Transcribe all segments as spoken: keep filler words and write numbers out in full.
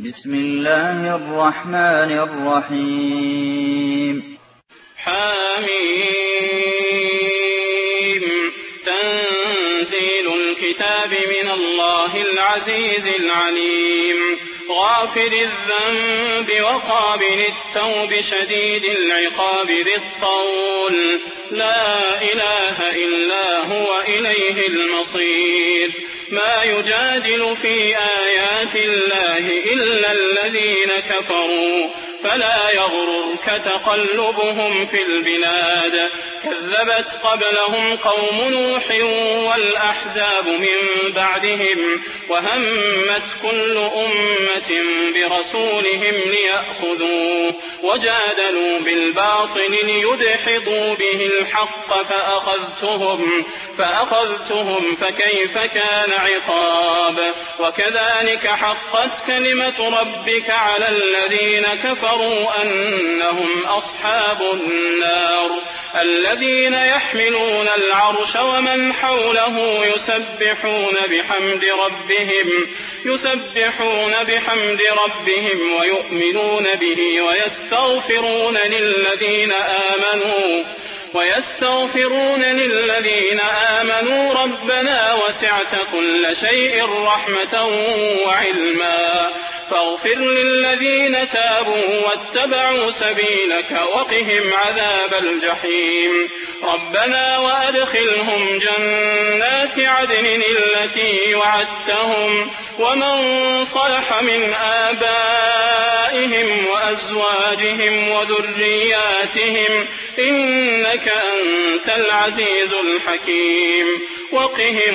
بسم الله الرحمن الرحيم. حميم. تنزيل الكتاب من الله العزيز العليم، غافر الذنب وقابل التوب شديد العقاب ذي الطول، لا إله إلا هو إليه المصير. ما يجادل في آيات الله إلا الذين كفروا، فلا يغررك تقلبهم في البلاد. كذبت قبلهم قوم نوح والأحزاب من بعدهم، وهمت كل أمة برسولهم ليأخذوه، وجادلوا بالباطل ليدحضوا به الحق فأخذتهم, فأخذتهم فكيف كان عقاب. وكذلك حقت كلمة ربك على الذين كفروا أنهم أصحاب النار. الذين يحملون العرش ومن حوله يسبحون بحمد ربهم يسبحون بحمد ربهم ويؤمنون به ويستغفرون للذين آمنوا ويستغفرون للذين آمنوا ربنا وسعت كل شيء رحمة وعلما فاغفر للذين تابوا واتبعوا سبيلك وقهم عذاب الجحيم. ربنا وأدخلهم جنات عدن التي وعدتهم ومن صلح من آبائهم وأزواجهم وذرياتهم إنك أنت العزيز الحكيم. وقهم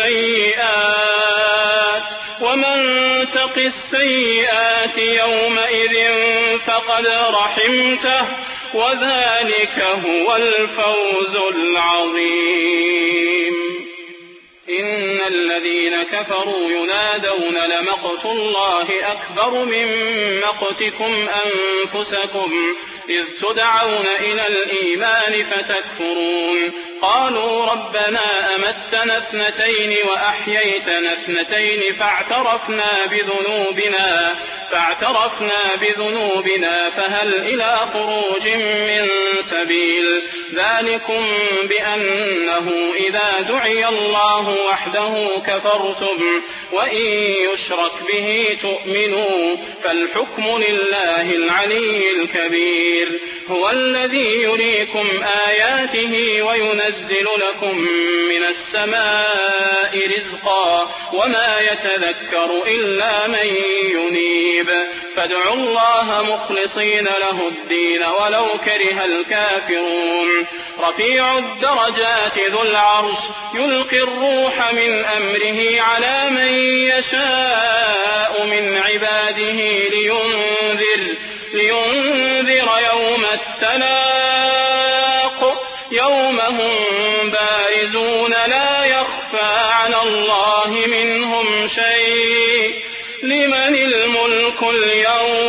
السيئات ومن تق السيئات يومئذ فقد رحمته وذلك هو الفوز العظيم. إن الذين كفروا ينادون لمقت الله أكبر من مقتكم أنفسكم إذ تدعون إلى الإيمان فتكفرون. قالوا ربنا أمتنا اثنتين وأحييتنا اثنتين فاعترفنا بذنوبنا فاعترفنا بذنوبنا فهل إلى خروج من سبيل. ذلكم بأنه إذا دعي الله وحده كفرتم وإن يشرك به تؤمنوا فالحكم لله العلي الكبير. هو الذي يريكم آياته وينزل لكم من السماء رزقا وما يتذكر إلا من ينيب. فادعوا الله مخلصين له الدين ولو كره الكافرون. رفيع الدرجات ذو العرش يلقي الروح من أمره على من يشاء من عباده لينذر, لينذر يوم التلاق يوم هم بارزون لا يخفى على الله منهم شيء. لمن الملك اليوم